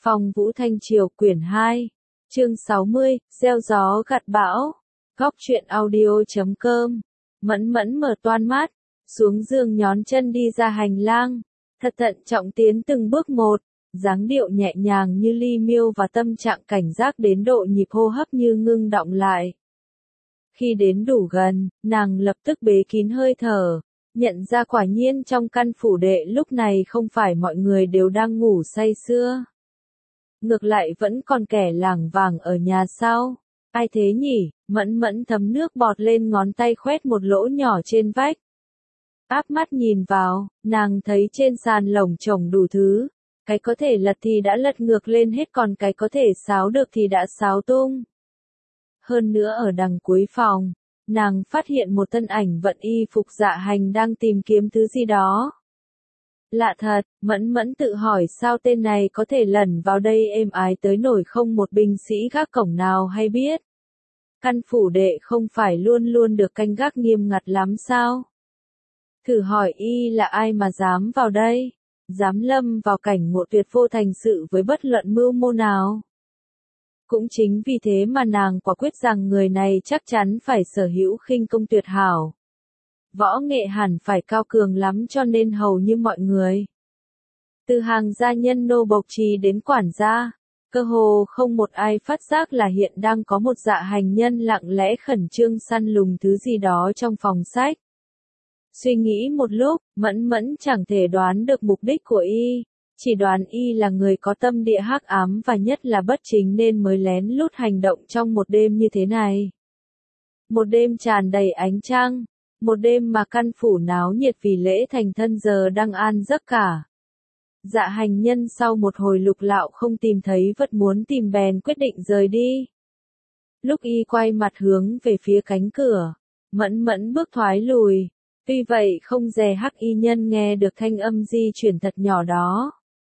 Phong Vũ Thanh Triều quyển 2, chương 60, gieo gió gặt bão. Góc truyện audio.com. Mẫn Mẫn mở toan mắt, xuống giường nhón chân đi ra hành lang, thật thận trọng tiến từng bước một, dáng điệu nhẹ nhàng như ly miêu và tâm trạng cảnh giác đến độ nhịp hô hấp như ngưng đọng lại. Khi đến đủ gần, nàng lập tức bế kín hơi thở, nhận ra quả nhiên trong căn phủ đệ lúc này không phải mọi người đều đang ngủ say sưa. Ngược lại vẫn còn kẻ lảng vảng ở nhà sau. Ai thế nhỉ? Mẫn Mẫn thấm nước bọt lên ngón tay khoét một lỗ nhỏ trên vách. Áp mắt nhìn vào, nàng thấy trên sàn lổng chồng đủ thứ. Cái có thể lật thì đã lật ngược lên hết, còn cái có thể xáo được thì đã xáo tung. Hơn nữa ở đằng cuối phòng, nàng phát hiện một thân ảnh vận y phục dạ hành đang tìm kiếm thứ gì đó. Lạ thật, Mẫn Mẫn tự hỏi sao tên này có thể lẩn vào đây êm ái tới nổi không một binh sĩ gác cổng nào hay biết. Căn phủ đệ không phải luôn luôn được canh gác nghiêm ngặt lắm sao? Thử hỏi y là ai mà dám vào đây? Dám lâm vào cảnh ngộ tuyệt vô thành sự với bất luận mưu mô nào? Cũng chính vì thế mà nàng quả quyết rằng người này chắc chắn phải sở hữu khinh công tuyệt hảo. Võ nghệ hẳn phải cao cường lắm cho nên hầu như mọi người. Từ hàng gia nhân nô bộc trì đến quản gia, cơ hồ không một ai phát giác là hiện đang có một dạ hành nhân lặng lẽ khẩn trương săn lùng thứ gì đó trong phòng sách. Suy nghĩ một lúc, Mẫn Mẫn chẳng thể đoán được mục đích của y, chỉ đoán y là người có tâm địa hắc ám và nhất là bất chính nên mới lén lút hành động trong một đêm như thế này. Một đêm tràn đầy ánh trăng, một đêm mà căn phủ náo nhiệt vì lễ thành thân giờ đang an giấc cả. Dạ hành nhân sau một hồi lục lạo không tìm thấy vật muốn tìm bèn quyết định rời đi. Lúc y quay mặt hướng về phía cánh cửa, Mẫn Mẫn bước thoái lùi, tuy vậy không dè hắc y nhân nghe được thanh âm di chuyển thật nhỏ đó.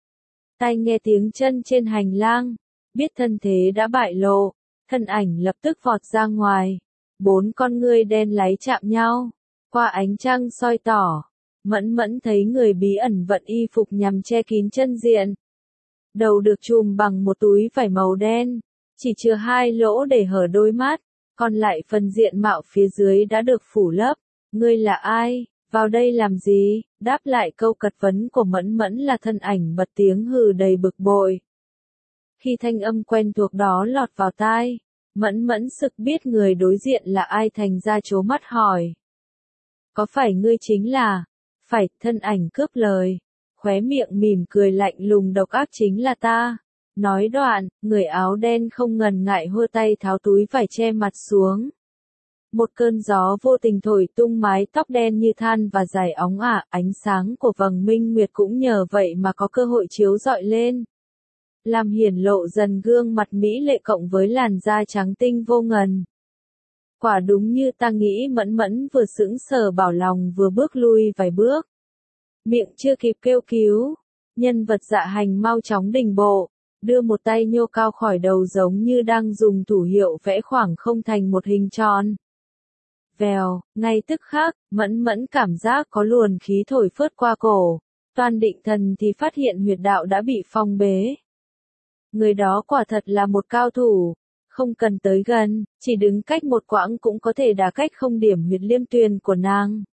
Tai nghe tiếng chân trên hành lang, biết thân thế đã bại lộ, thân ảnh lập tức vọt ra ngoài, bốn con ngươi đen láy chạm nhau, qua ánh trăng soi tỏ. Mẫn Mẫn thấy người bí ẩn vận y phục nhằm che kín chân diện. Đầu được trùm bằng một túi vải màu đen, chỉ chừa hai lỗ để hở đôi mắt, còn lại phần diện mạo phía dưới đã được phủ lấp. Ngươi là ai? Vào đây làm gì? Đáp lại câu cật vấn của Mẫn Mẫn là thân ảnh bật tiếng hừ đầy bực bội. Khi thanh âm quen thuộc đó lọt vào tai, Mẫn Mẫn sực biết người đối diện là ai thành ra trố mắt hỏi. Có phải ngươi chính là... Phải, thân ảnh cướp lời, khóe miệng mỉm cười lạnh lùng độc ác chính là ta. Nói đoạn, người áo đen không ngần ngại hơ tay tháo túi vải che mặt xuống. Một cơn gió vô tình thổi tung mái tóc đen như than và dài óng ả, ánh sáng của vầng minh nguyệt cũng nhờ vậy mà có cơ hội chiếu rọi lên. Làm hiển lộ dần gương mặt mỹ lệ cộng với làn da trắng tinh vô ngần. Quả đúng như ta nghĩ. Mẫn Mẫn vừa sững sờ bảo lòng vừa bước lui vài bước. Miệng chưa kịp kêu cứu, nhân vật dạ hành mau chóng đình bộ, đưa một tay nhô cao khỏi đầu giống như đang dùng thủ hiệu vẽ khoảng không thành một hình tròn. Vèo, ngay tức khắc, Mẫn Mẫn cảm giác có luồng khí thổi phớt qua cổ, toan định thần thì phát hiện huyệt đạo đã bị phong bế. Người đó quả thật là một cao thủ. Không cần tới gần, chỉ đứng cách một quãng cũng có thể đả cách không điểm huyệt liêm tuyền của nàng.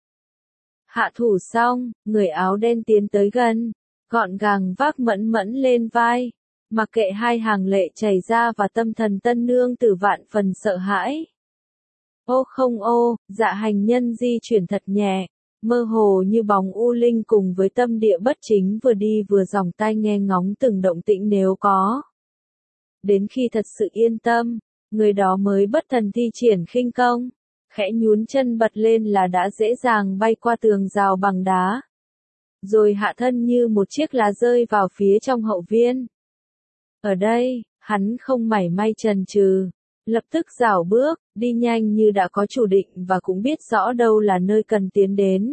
Hạ thủ xong, người áo đen tiến tới gần, gọn gàng vác Mẫn Mẫn lên vai, mặc kệ hai hàng lệ chảy ra và tâm thần tân nương tử vạn phần sợ hãi. Ô không ô, dạ hành nhân di chuyển thật nhẹ, mơ hồ như bóng u linh cùng với tâm địa bất chính vừa đi vừa dòng tai nghe ngóng từng động tĩnh nếu có. Đến khi thật sự yên tâm, người đó mới bất thần thi triển khinh công, khẽ nhún chân bật lên là đã dễ dàng bay qua tường rào bằng đá. Rồi hạ thân như một chiếc lá rơi vào phía trong hậu viên. Ở đây, hắn không mảy may chần chừ, lập tức rảo bước, đi nhanh như đã có chủ định và cũng biết rõ đâu là nơi cần tiến đến.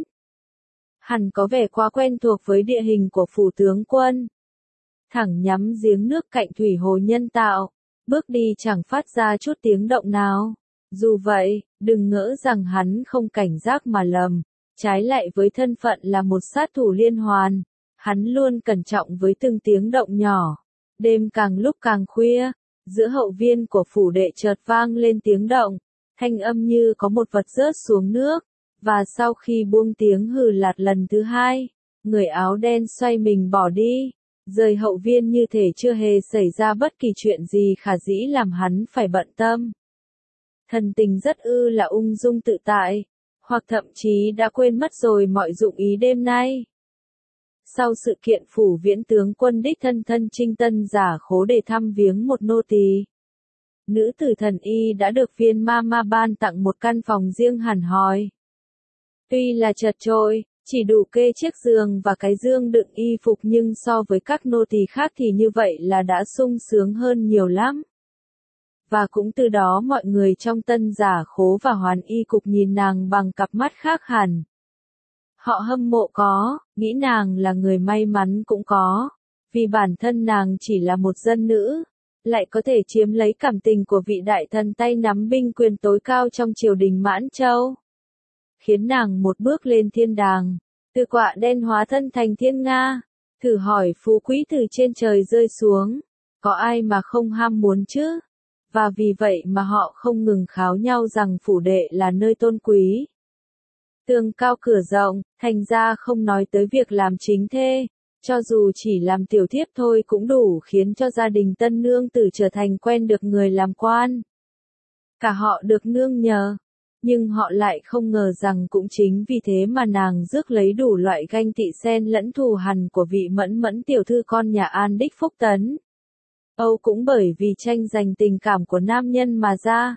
Hắn có vẻ quá quen thuộc với địa hình của phủ tướng quân. Thẳng nhắm giếng nước cạnh thủy hồ nhân tạo, bước đi chẳng phát ra chút tiếng động nào. Dù vậy, đừng ngỡ rằng hắn không cảnh giác mà lầm, trái lại với thân phận là một sát thủ liên hoàn, hắn luôn cẩn trọng với từng tiếng động nhỏ. Đêm càng lúc càng khuya, giữa hậu viên của phủ đệ chợt vang lên tiếng động, thanh âm như có một vật rớt xuống nước, và sau khi buông tiếng hừ lạt lần thứ hai, người áo đen xoay mình bỏ đi, rời hậu viên như thể chưa hề xảy ra bất kỳ chuyện gì khả dĩ làm hắn phải bận tâm. Thần tình rất là ung dung tự tại, hoặc thậm chí đã quên mất rồi mọi dụng ý đêm nay. Sau sự kiện phủ viễn tướng quân đích thân chinh tân Giả Khố để thăm viếng một nô tỳ, nữ tử thần y đã được viên ma ban tặng một căn phòng riêng hẳn hoi. Tuy là chật chội, chỉ đủ kê chiếc giường và cái dương đựng y phục, nhưng so với các nô tỳ khác thì như vậy là đã sung sướng hơn nhiều lắm. Và cũng từ đó mọi người trong tân Giả Khố và Hoàn Y cục nhìn nàng bằng cặp mắt khác hẳn. Họ hâm mộ có, nghĩ nàng là người may mắn cũng có, vì bản thân nàng chỉ là một dân nữ, lại có thể chiếm lấy cảm tình của vị đại thần tay nắm binh quyền tối cao trong triều đình Mãn Châu, khiến nàng một bước lên thiên đàng, từ quạ đen hóa thân thành thiên nga. Thử hỏi phú quý từ trên trời rơi xuống, có ai mà không ham muốn chứ? Và vì vậy mà họ không ngừng kháo nhau rằng phủ đệ là nơi tôn quý, tường cao cửa rộng, thành ra không nói tới việc làm chính thê, cho dù chỉ làm tiểu thiếp thôi cũng đủ khiến cho gia đình tân nương tử trở thành quen được người làm quan. Cả họ được nương nhờ, nhưng họ lại không ngờ rằng cũng chính vì thế mà nàng rước lấy đủ loại ganh tị xen lẫn thù hằn của vị mẫn tiểu thư con nhà An đích Phúc Tấn. Âu cũng bởi vì tranh giành tình cảm của nam nhân mà ra.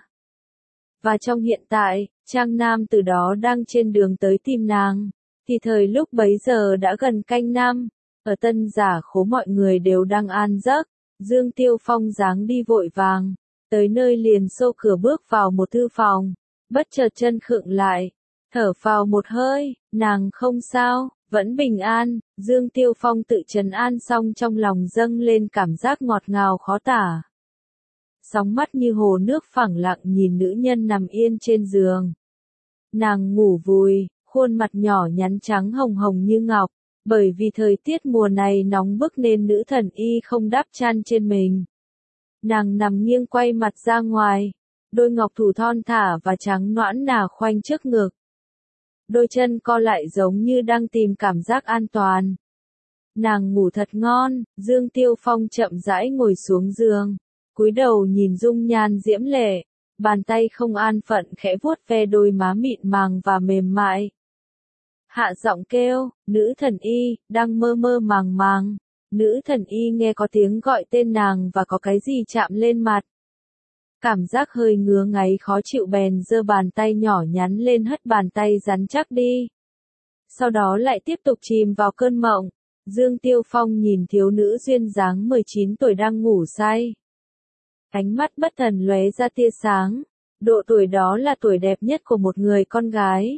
Và trong hiện tại, Trang Nam từ đó đang trên đường tới tìm nàng, thì thời lúc bấy giờ đã gần canh năm, ở tân Giả Khố mọi người đều đang an giấc, Dương Tiêu Phong dáng đi vội vàng, tới nơi liền xô cửa bước vào một thư phòng, bất chợt chân khựng lại, thở phào một hơi, nàng không sao, vẫn bình an. Dương Tiêu Phong tự trấn an xong trong lòng dâng lên cảm giác ngọt ngào khó tả. Sóng mắt như hồ nước phẳng lặng nhìn nữ nhân nằm yên trên giường. Nàng ngủ vùi, khuôn mặt nhỏ nhắn trắng hồng hồng như ngọc, bởi vì thời tiết mùa này nóng bức nên nữ thần y không đắp chăn trên mình. Nàng nằm nghiêng quay mặt ra ngoài, đôi ngọc thủ thon thả và trắng nõn nà khoanh trước ngực. Đôi chân co lại giống như đang tìm cảm giác an toàn. Nàng ngủ thật ngon. Dương Tiêu Phong chậm rãi ngồi xuống giường, cúi đầu nhìn dung nhan diễm lệ, bàn tay không an phận khẽ vuốt ve đôi má mịn màng và mềm mại. Hạ giọng kêu, nữ thần y, đang mơ mơ màng màng. Nữ thần y nghe có tiếng gọi tên nàng và có cái gì chạm lên mặt. Cảm giác hơi ngứa ngáy khó chịu bèn giơ bàn tay nhỏ nhắn lên hất bàn tay rắn chắc đi. Sau đó lại tiếp tục chìm vào cơn mộng. Dương Tiêu Phong nhìn thiếu nữ duyên dáng 19 tuổi đang ngủ say. Ánh mắt bất thần lóe ra tia sáng. Độ tuổi đó là tuổi đẹp nhất của một người con gái.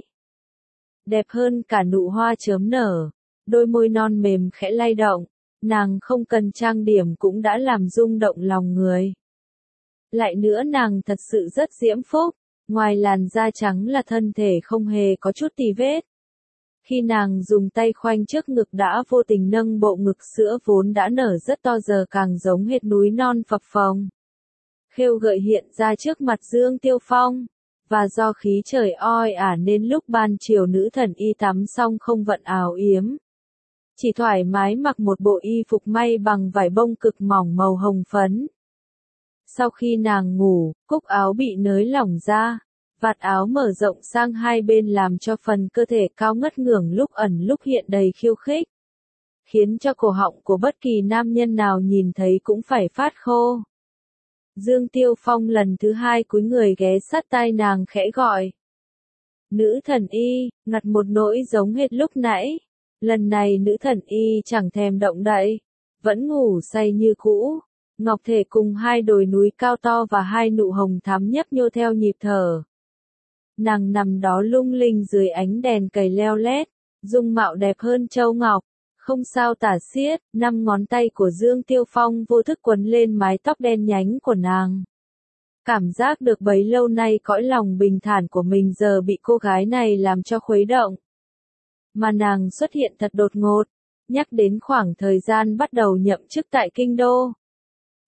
Đẹp hơn cả nụ hoa chớm nở. Đôi môi non mềm khẽ lay động. Nàng không cần trang điểm cũng đã làm rung động lòng người. Lại nữa nàng thật sự rất diễm phúc, ngoài làn da trắng là thân thể không hề có chút tì vết. Khi nàng dùng tay khoanh trước ngực đã vô tình nâng bộ ngực sữa vốn đã nở rất to giờ càng giống hệt núi non phập phồng. Khêu gợi hiện ra trước mặt Dương Tiêu Phong, và do khí trời oi ả nên lúc ban chiều nữ thần y tắm xong không vận áo yếm. Chỉ thoải mái mặc một bộ y phục may bằng vải bông cực mỏng màu hồng phấn. Sau khi nàng ngủ, cúc áo bị nới lỏng ra, vạt áo mở rộng sang hai bên làm cho phần cơ thể cao ngất ngưởng lúc ẩn lúc hiện đầy khiêu khích, khiến cho cổ họng của bất kỳ nam nhân nào nhìn thấy cũng phải phát khô. Dương Tiêu Phong lần thứ hai cúi người ghé sát tai nàng khẽ gọi. Nữ thần y, ngặt một nỗi giống hệt lúc nãy. Lần này nữ thần y chẳng thèm động đậy, vẫn ngủ say như cũ. Ngọc thể cùng hai đồi núi cao to và hai nụ hồng thắm nhấp nhô theo nhịp thở. Nàng nằm đó lung linh dưới ánh đèn cầy leo lét, dung mạo đẹp hơn châu ngọc, không sao tả xiết. 5 ngón tay của Dương Tiêu Phong vô thức quấn lên mái tóc đen nhánh của nàng. Cảm giác được bấy lâu nay cõi lòng bình thản của mình giờ bị cô gái này làm cho khuấy động. Mà nàng xuất hiện thật đột ngột, nhắc đến khoảng thời gian bắt đầu nhậm chức tại kinh đô.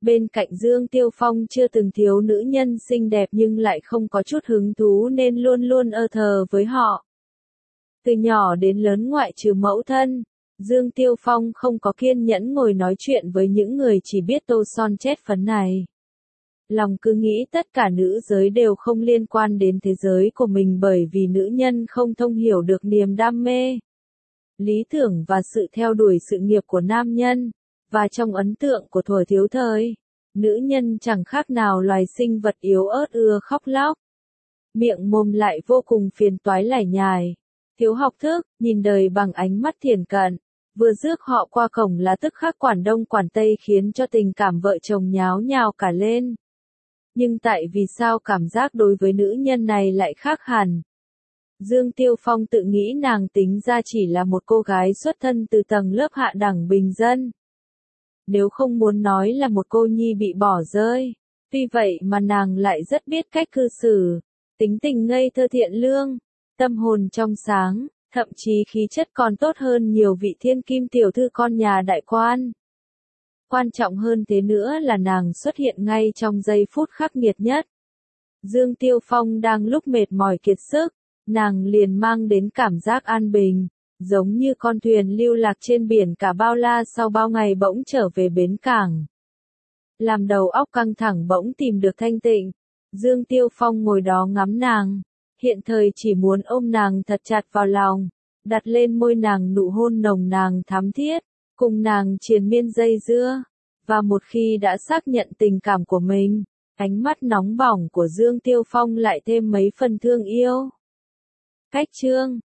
Bên cạnh Dương Tiêu Phong chưa từng thiếu nữ nhân xinh đẹp nhưng lại không có chút hứng thú nên luôn luôn thờ với họ. Từ nhỏ đến lớn ngoại trừ mẫu thân, Dương Tiêu Phong không có kiên nhẫn ngồi nói chuyện với những người chỉ biết tô son chết phấn này. Lòng cứ nghĩ tất cả nữ giới đều không liên quan đến thế giới của mình bởi vì nữ nhân không thông hiểu được niềm đam mê, lý tưởng và sự theo đuổi sự nghiệp của nam nhân, và trong ấn tượng của thuở thiếu thời, nữ nhân chẳng khác nào loài sinh vật yếu ớt ưa khóc lóc. Miệng mồm lại vô cùng phiền toái lải nhải, thiếu học thức, nhìn đời bằng ánh mắt thiển cận, vừa rước họ qua cổng là tức khắc quản đông quản tây khiến cho tình cảm vợ chồng nháo nhào cả lên. Nhưng tại vì sao cảm giác đối với nữ nhân này lại khác hẳn? Dương Tiêu Phong tự nghĩ nàng tính ra chỉ là một cô gái xuất thân từ tầng lớp hạ đẳng bình dân. Nếu không muốn nói là một cô nhi bị bỏ rơi. Tuy vậy mà nàng lại rất biết cách cư xử, tính tình ngây thơ thiện lương, tâm hồn trong sáng, thậm chí khí chất còn tốt hơn nhiều vị thiên kim tiểu thư con nhà đại quan. Quan trọng hơn thế nữa là nàng xuất hiện ngay trong giây phút khắc nghiệt nhất. Dương Tiêu Phong đang lúc mệt mỏi kiệt sức, nàng liền mang đến cảm giác an bình, giống như con thuyền lưu lạc trên biển cả bao la sau bao ngày bỗng trở về bến cảng. Làm đầu óc căng thẳng bỗng tìm được thanh tịnh, Dương Tiêu Phong ngồi đó ngắm nàng, hiện thời chỉ muốn ôm nàng thật chặt vào lòng, đặt lên môi nàng nụ hôn nồng nàn thắm thiết, cùng nàng triền miên dây dưa, và một khi đã xác nhận tình cảm của mình, ánh mắt nóng bỏng của Dương Tiêu Phong lại thêm mấy phần thương yêu. Cách chương